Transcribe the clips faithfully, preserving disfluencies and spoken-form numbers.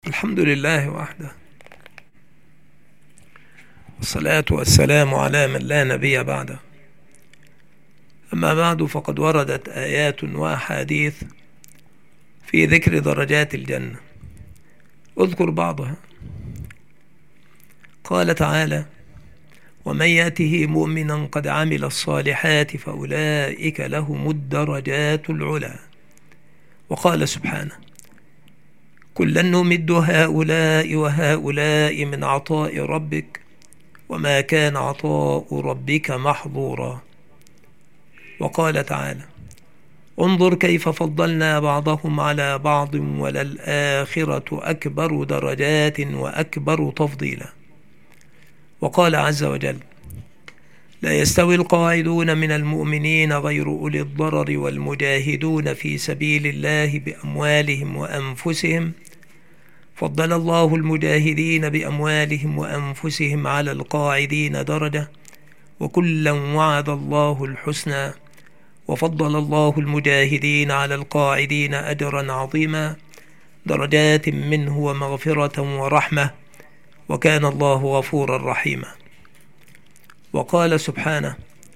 الحمد لله وحده، والصلاة والسلام على من لا نبي بعده. أما بعد، فقد وردت آيات وأحاديث في ذكر درجات الجنة. أذكر بعضها. قال تعالى: ومن يأته مؤمنا قد عمل الصالحات فأولئك لهم الدرجات العلى. وقال سبحانه: كلا نمد هؤلاء وهؤلاء من عطاء ربك وما كان عطاء ربك محظورا. وقال تعالى: انظر كيف فضلنا بعضهم على بعض وللآخرة أكبر درجات وأكبر تفضيلا. وقال عز وجل: لا يستوي القاعدون من المؤمنين غير أولي الضرر والمجاهدون في سبيل الله بأموالهم وأنفسهم، فضل الله المجاهدين بأموالهم وأنفسهم على القاعدين درجة، وكلا وعد الله الحسنى، وفضل الله المجاهدين على القاعدين أجرا عظيما، درجات منه ومغفرة ورحمة، وكان الله غفورا رحيما. وقال سبحانه: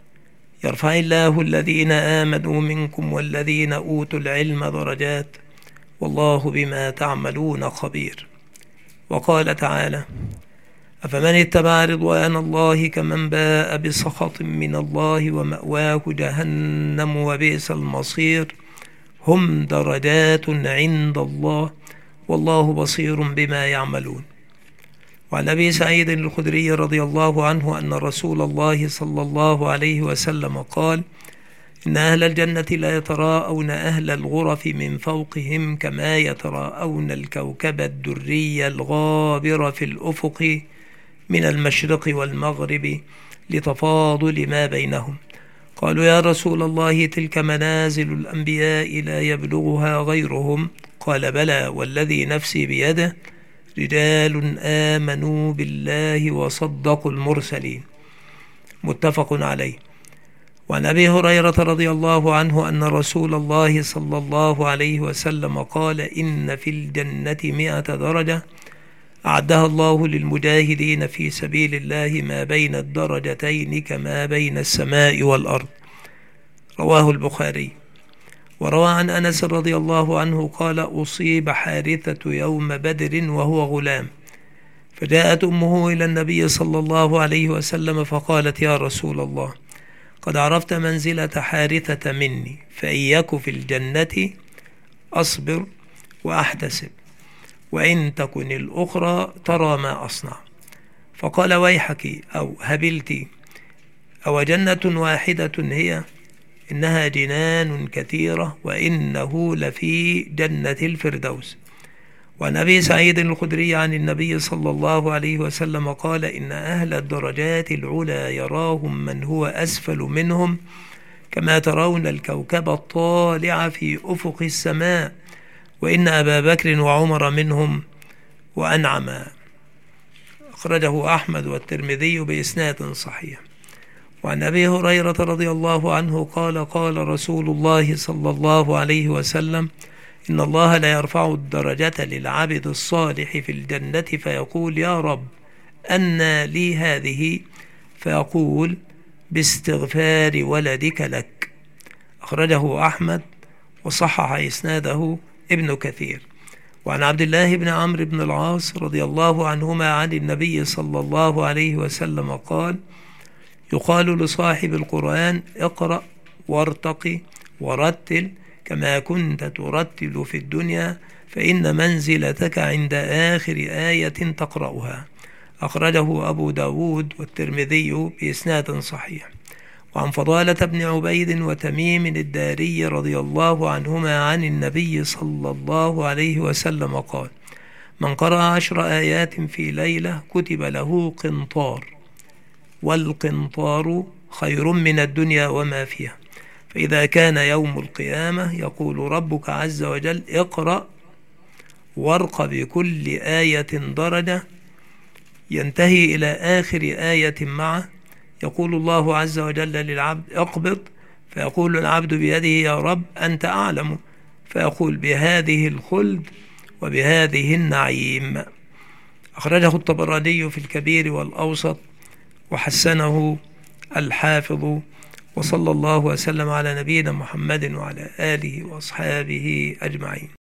يرفع الله الذين آمنوا منكم والذين أوتوا العلم درجات والله بما تعملون خبير. وقال تعالى: أفمن اتبع رضوان الله كمن باء بسخط من الله ومأواه جهنم وبئس المصير، هم درجات عند الله والله بصير بما يعملون. وعن أبي سعيد الخدري رضي الله عنه أن رسول الله صلى الله عليه وسلم قال: إن أهل الجنة لا يتراءون أهل الغرف من فوقهم كما يتراءون الكوكب الدري الغابر في الأفق من المشرق والمغرب لتفاضل ما بينهم. قالوا: يا رسول الله، تلك منازل الأنبياء لا يبلغها غيرهم. قال: بلى والذي نفسي بيده، رجال آمنوا بالله وصدقوا المرسلين. متفق عليه. وعن أبي هريرة رضي الله عنه أن رسول الله صلى الله عليه وسلم قال: إن في الجنة مئة درجة أعدها الله للمجاهدين في سبيل الله ما بين الدرجتين كما بين السماء والأرض. رواه البخاري. وروى عن أنس رضي الله عنه قال: أصيب حارثة يوم بدر وهو غلام، فجاءت أمه إلى النبي صلى الله عليه وسلم فقالت: يا رسول الله، قد عرفت منزلة حارثة مني، فإن يك في الجنة أصبر وأحتسب، وإن تكن الأخرى ترى ما أصنع. فقال: ويحك أو هبلت، أو جنة واحدة هي؟ إنها جنان كثيرة وإنه لفي جنة الفردوس. وعن أبي سعيد الخدري عن النبي صلى الله عليه وسلم قال: إن أهل الدرجات العلى يراهم من هو أسفل منهم كما ترون الكوكب الطالع في أفق السماء، وإن أبا بكر وعمر منهم وأنعما. أخرجه أحمد والترمذي بإسناد صحيح. وعن أبي هريرة رضي الله عنه قال: قال رسول الله صلى الله عليه وسلم: إن الله لا يرفع الدرجة للعبد الصالح في الجنة فيقول: يا رب أنى لي هذه؟ فيقول: باستغفار ولدك لك. أخرجه أحمد وصحح إسناده ابن كثير. وعن عبد الله بن عمرو بن العاص رضي الله عنهما عن النبي صلى الله عليه وسلم قال: يقال لصاحب القرآن: اقرأ وارتقي ورتل كما كنت ترتل في الدنيا، فإن منزلتك عند آخر آية تقرأها. أخرجه أبو داود والترمذي بإسناد صحيح. وعن فضالة بن عبيد وتميم الداري رضي الله عنهما عن النبي صلى الله عليه وسلم قال: من قرأ عشر آيات في ليلة كتب له قنطار، والقنطار خير من الدنيا وما فيها. فإذا كان يوم القيامة يقول ربك عز وجل: اقرأ وارق بكل آية درجة، ينتهي إلى آخر آية معه. يقول الله عز وجل للعبد: اقبض، فيقول العبد بيده: يا رب أنت أعلم، فيقول: بهذه الخلد وبهذه النعيم. أخرجه الطبراني في الكبير والأوسط وحسنه الحافظ. وصلى الله وسلم على نبينا محمد وعلى آله وأصحابه أجمعين.